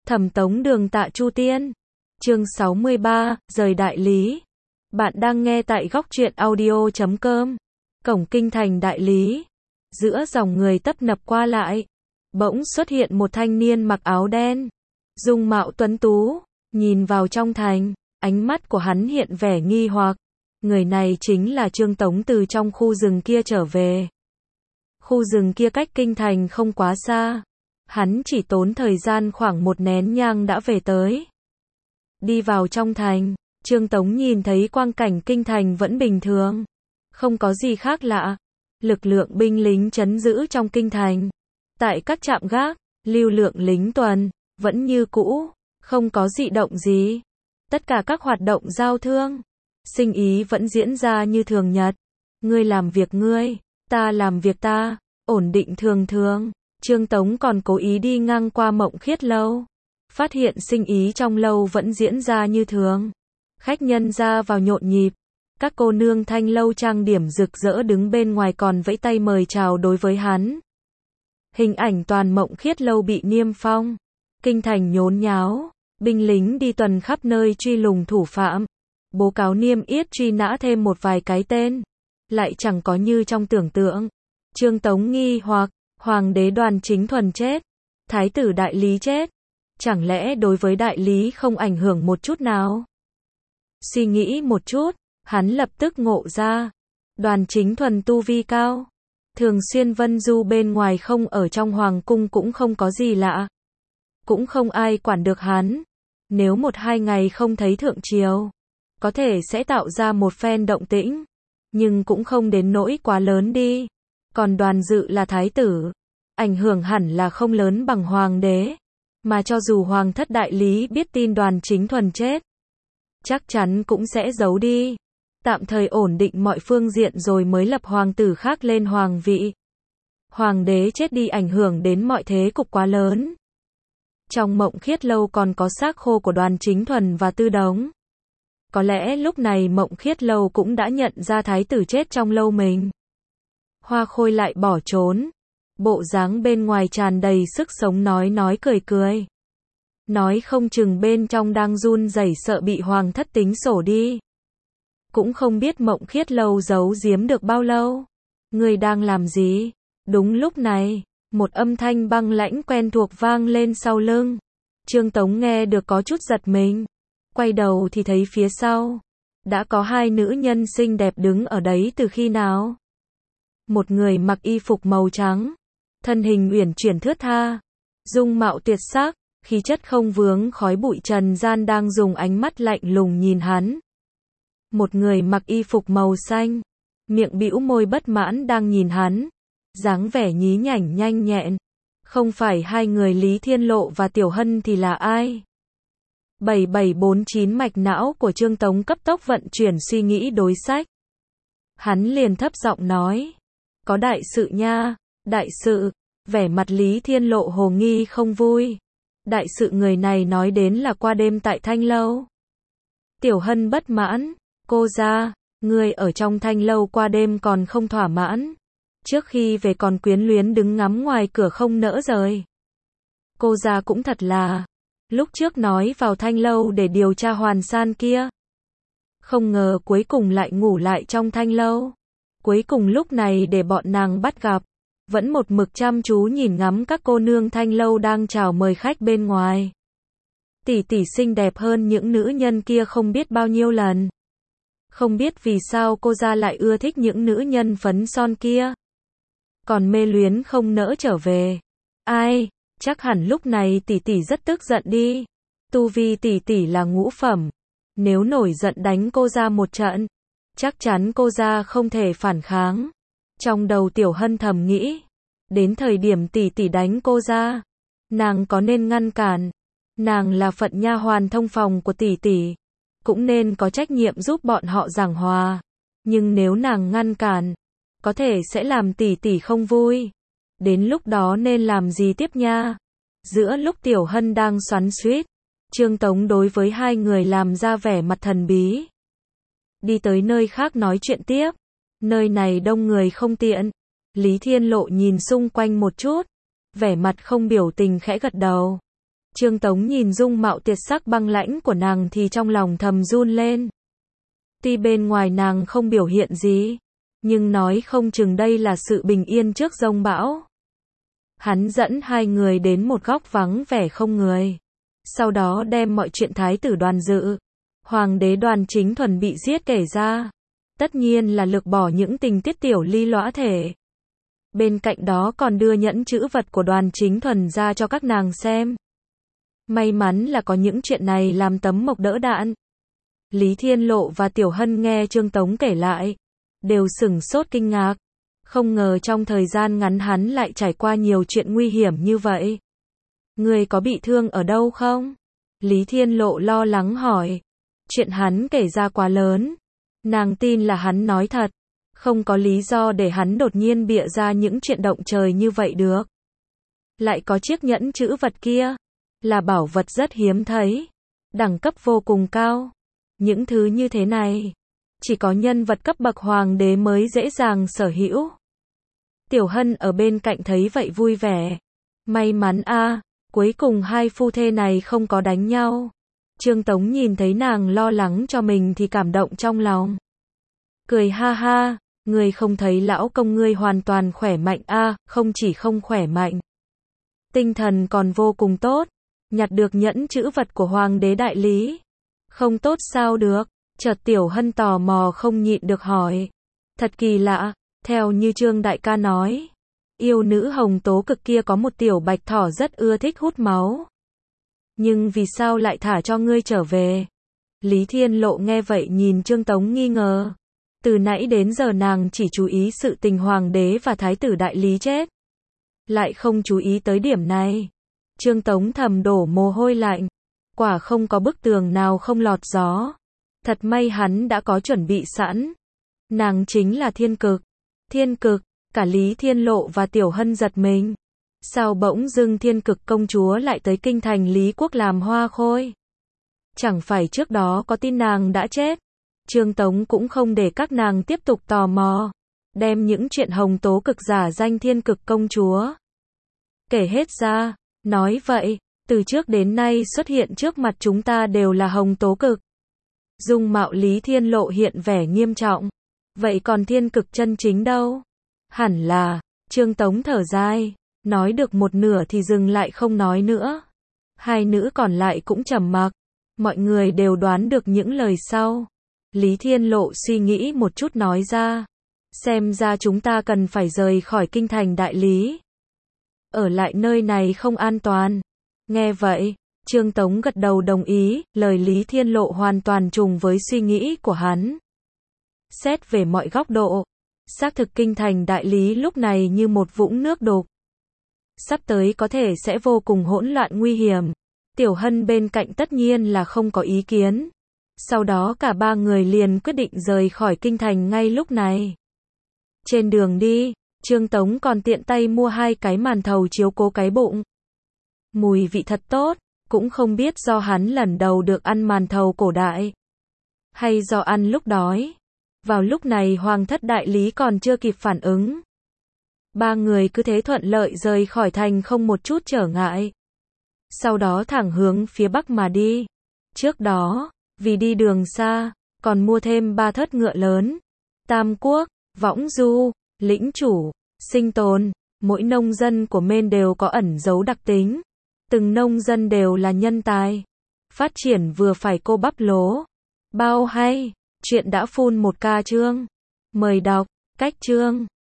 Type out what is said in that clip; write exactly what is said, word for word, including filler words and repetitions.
Thẩm Tống Đường Tạ Chu Tiên. Chương sáu mươi ba, rời đại lý. Bạn đang nghe tại góc truyện audio chấm com. Cổng kinh thành đại lý. Giữa dòng người tấp nập qua lại, bỗng xuất hiện một thanh niên mặc áo đen, dung mạo tuấn tú, nhìn vào trong thành, ánh mắt của hắn hiện vẻ nghi hoặc. Người này chính là Trương Tống từ trong khu rừng kia trở về. Khu rừng kia cách kinh thành không quá xa. Hắn chỉ tốn thời gian khoảng một nén nhang đã về tới. Đi vào trong thành, Trương Tống nhìn thấy quang cảnh kinh thành vẫn bình thường. Không có gì khác lạ. Lực lượng binh lính trấn giữ trong kinh thành. Tại các trạm gác, lưu lượng lính tuần, vẫn như cũ, không có dị động gì. Tất cả các hoạt động giao thương, sinh ý vẫn diễn ra như thường nhật. Ngươi làm việc ngươi, ta làm việc ta, ổn định thường thường. Trương Tống còn cố ý đi ngang qua Mộng Khiết Lâu, phát hiện sinh ý trong lâu vẫn diễn ra như thường. Khách nhân ra vào nhộn nhịp, các cô nương thanh lâu trang điểm rực rỡ đứng bên ngoài còn vẫy tay mời chào đối với hắn. Hình ảnh toàn Mộng Khiết Lâu bị niêm phong, kinh thành nhốn nháo, binh lính đi tuần khắp nơi truy lùng thủ phạm, bố cáo niêm yết truy nã thêm một vài cái tên, lại chẳng có như trong tưởng tượng. Trương Tống nghi hoặc, Hoàng đế Đoàn Chính Thuần chết, Thái tử Đại Lý chết, chẳng lẽ đối với Đại Lý không ảnh hưởng một chút nào? Suy nghĩ một chút, hắn lập tức ngộ ra, Đoàn Chính Thuần tu vi cao, thường xuyên vân du bên ngoài không ở trong hoàng cung cũng không có gì lạ. Cũng không ai quản được hắn. Nếu một hai ngày không thấy thượng triều, có thể sẽ tạo ra một phen động tĩnh, nhưng cũng không đến nỗi quá lớn đi. Còn Đoàn Dự là thái tử, ảnh hưởng hẳn là không lớn bằng hoàng đế. Mà cho dù hoàng thất Đại Lý biết tin Đoàn Chính Thuần chết, chắc chắn cũng sẽ giấu đi, tạm thời ổn định mọi phương diện rồi mới lập hoàng tử khác lên hoàng vị. Hoàng đế chết đi ảnh hưởng đến mọi thế cục quá lớn. Trong Mộng Khiết Lâu còn có xác khô của Đoàn Chính Thuần và Tư Đống. Có lẽ lúc này Mộng Khiết Lâu cũng đã nhận ra thái tử chết trong lâu mình. Hoa Khôi lại bỏ trốn, bộ dáng bên ngoài tràn đầy sức sống, nói nói cười cười. Nói không chừng bên trong đang run rẩy sợ bị hoàng thất tính sổ đi. Cũng không biết Mộng Khiết Lâu giấu giếm được bao lâu. Người đang làm gì? Đúng lúc này, một âm thanh băng lãnh quen thuộc vang lên sau lưng. Trương Tống nghe được có chút giật mình. Quay đầu thì thấy phía sau, đã có hai nữ nhân xinh đẹp đứng ở đấy từ khi nào. Một người mặc y phục màu trắng, thân hình uyển chuyển thướt tha, dung mạo tuyệt sắc, khí chất không vướng khói bụi trần gian đang dùng ánh mắt lạnh lùng nhìn hắn. Một người mặc y phục màu xanh, miệng bĩu môi bất mãn đang nhìn hắn, dáng vẻ nhí nhảnh nhanh nhẹn. Không phải hai người Lý Thiên Lộ và Tiểu Hân thì là ai? bảy bảy bốn chín mạch não của Trương Tống cấp tốc vận chuyển suy nghĩ đối sách. Hắn liền thấp giọng nói, có đại sự nha. Đại sự? Vẻ mặt Lý Thiên Lộ hồ nghi không vui. Đại sự người này nói đến là qua đêm tại Thanh Lâu. Tiểu Hân bất mãn, cô ra, người ở trong Thanh Lâu qua đêm còn không thỏa mãn. Trước khi về còn quyến luyến đứng ngắm ngoài cửa không nỡ rời. Cô ra cũng thật là, lúc trước nói vào Thanh Lâu để điều tra Hoàn San kia. Không ngờ cuối cùng lại ngủ lại trong Thanh Lâu. Cuối cùng lúc này để bọn nàng bắt gặp, vẫn một mực chăm chú nhìn ngắm các cô nương Thanh Lâu đang chào mời khách bên ngoài. Tỷ tỷ xinh đẹp hơn những nữ nhân kia không biết bao nhiêu lần. Không biết vì sao cô ra lại ưa thích những nữ nhân phấn son kia. Còn mê luyến không nỡ trở về. Ai, chắc hẳn lúc này tỷ tỷ rất tức giận đi. Tu vi tỷ tỷ là ngũ phẩm. Nếu nổi giận đánh cô ra một trận, chắc chắn cô ra không thể phản kháng. Trong đầu Tiểu Hân thầm nghĩ, đến thời điểm tỷ tỷ đánh cô ra, nàng có nên ngăn cản? Nàng là phận nha hoàn thông phòng của tỷ tỷ, cũng nên có trách nhiệm giúp bọn họ giảng hòa. Nhưng nếu nàng ngăn cản, có thể sẽ làm tỷ tỷ không vui. Đến lúc đó nên làm gì tiếp nha? Giữa lúc Tiểu Hân đang xoắn xuýt, Trương Tống đối với hai người làm ra vẻ mặt thần bí. Đi tới nơi khác nói chuyện tiếp. Nơi này đông người không tiện. Lý Thiên Lộ nhìn xung quanh một chút, vẻ mặt không biểu tình khẽ gật đầu. Trương Tống nhìn dung mạo tuyệt sắc băng lãnh của nàng thì trong lòng thầm run lên. Tuy bên ngoài nàng không biểu hiện gì, nhưng nói không chừng đây là sự bình yên trước giông bão. Hắn dẫn hai người đến một góc vắng vẻ không người. Sau đó đem mọi chuyện thái tử Đoàn Dự, hoàng đế Đoàn Chính Thuần bị giết kể ra. Tất nhiên là lược bỏ những tình tiết tiểu ly lõa thể. Bên cạnh đó còn đưa nhẫn chữ vật của Đoàn Chính Thuần ra cho các nàng xem. May mắn là có những chuyện này làm tấm mộc đỡ đạn. Lý Thiên Lộ và Tiểu Hân nghe Trương Tống kể lại, đều sửng sốt kinh ngạc. Không ngờ trong thời gian ngắn hắn lại trải qua nhiều chuyện nguy hiểm như vậy. Người có bị thương ở đâu không? Lý Thiên Lộ lo lắng hỏi. Chuyện hắn kể ra quá lớn. Nàng tin là hắn nói thật. Không có lý do để hắn đột nhiên bịa ra những chuyện động trời như vậy được. Lại có chiếc nhẫn chữ vật kia. Là bảo vật rất hiếm thấy. Đẳng cấp vô cùng cao. Những thứ như thế này, chỉ có nhân vật cấp bậc hoàng đế mới dễ dàng sở hữu. Tiểu Hân ở bên cạnh thấy vậy vui vẻ. May mắn a, cuối cùng hai phu thê này không có đánh nhau. Trương Tống nhìn thấy nàng lo lắng cho mình thì cảm động trong lòng. Cười ha ha, người không thấy lão công ngươi hoàn toàn khỏe mạnh a, không chỉ không khỏe mạnh. Tinh thần còn vô cùng tốt, nhặt được nhẫn chữ vật của hoàng đế đại lý. Không tốt sao được, chợt Tiểu Hân tò mò không nhịn được hỏi. Thật kỳ lạ, theo như Trương đại ca nói, yêu nữ hồng tố cực kia có một tiểu bạch thỏ rất ưa thích hút máu. Nhưng vì sao lại thả cho ngươi trở về? Lý Thiên Lộ nghe vậy nhìn Trương Tống nghi ngờ. Từ nãy đến giờ nàng chỉ chú ý sự tình hoàng đế và thái tử đại lý chết. Lại không chú ý tới điểm này. Trương Tống thầm đổ mồ hôi lạnh. Quả không có bức tường nào không lọt gió. Thật may hắn đã có chuẩn bị sẵn. Nàng chính là Thiên Cực. Thiên Cực, cả Lý Thiên Lộ và Tiểu Hân giật mình. Sao bỗng dưng Thiên Cực công chúa lại tới kinh thành Lý Quốc làm hoa khôi? Chẳng phải trước đó có tin nàng đã chết? Trương Tống cũng không để các nàng tiếp tục tò mò. Đem những chuyện hồng tố cực giả danh Thiên Cực công chúa kể hết ra. Nói vậy, từ trước đến nay xuất hiện trước mặt chúng ta đều là hồng tố cực. Dung mạo Lý Thiên Lộ hiện vẻ nghiêm trọng. Vậy còn Thiên Cực chân chính đâu? Hẳn là, Trương Tống thở dài, nói được một nửa thì dừng lại không nói nữa. Hai nữ còn lại cũng trầm mặc. Mọi người đều đoán được những lời sau. Lý Thiên Lộ suy nghĩ một chút nói ra. Xem ra chúng ta cần phải rời khỏi kinh thành đại lý. Ở lại nơi này không an toàn. Nghe vậy, Trương Tống gật đầu đồng ý, lời Lý Thiên Lộ hoàn toàn trùng với suy nghĩ của hắn. Xét về mọi góc độ, xác thực kinh thành đại lý lúc này như một vũng nước đục. Sắp tới có thể sẽ vô cùng hỗn loạn nguy hiểm. Tiểu Hân bên cạnh tất nhiên là không có ý kiến. Sau đó cả ba người liền quyết định rời khỏi kinh thành ngay lúc này. Trên đường đi, Trương Tống còn tiện tay mua hai cái màn thầu chiếu cố cái bụng. Mùi vị thật tốt, cũng không biết do hắn lần đầu được ăn màn thầu cổ đại, hay do ăn lúc đói. Vào lúc này Hoàng thất đại lý còn chưa kịp phản ứng. Ba người cứ thế thuận lợi rời khỏi thành không một chút trở ngại. Sau đó thẳng hướng phía bắc mà đi. Trước đó, vì đi đường xa, còn mua thêm ba thớt ngựa lớn. Tam Quốc, Võng Du, Lĩnh Chủ, Sinh Tồn. Mỗi nông dân của Mên đều có ẩn dấu đặc tính. Từng nông dân đều là nhân tài. Phát triển vừa phải cô bắp lố. Bao hay. Chuyện đã full một ca chương. Mời đọc. Cách chương.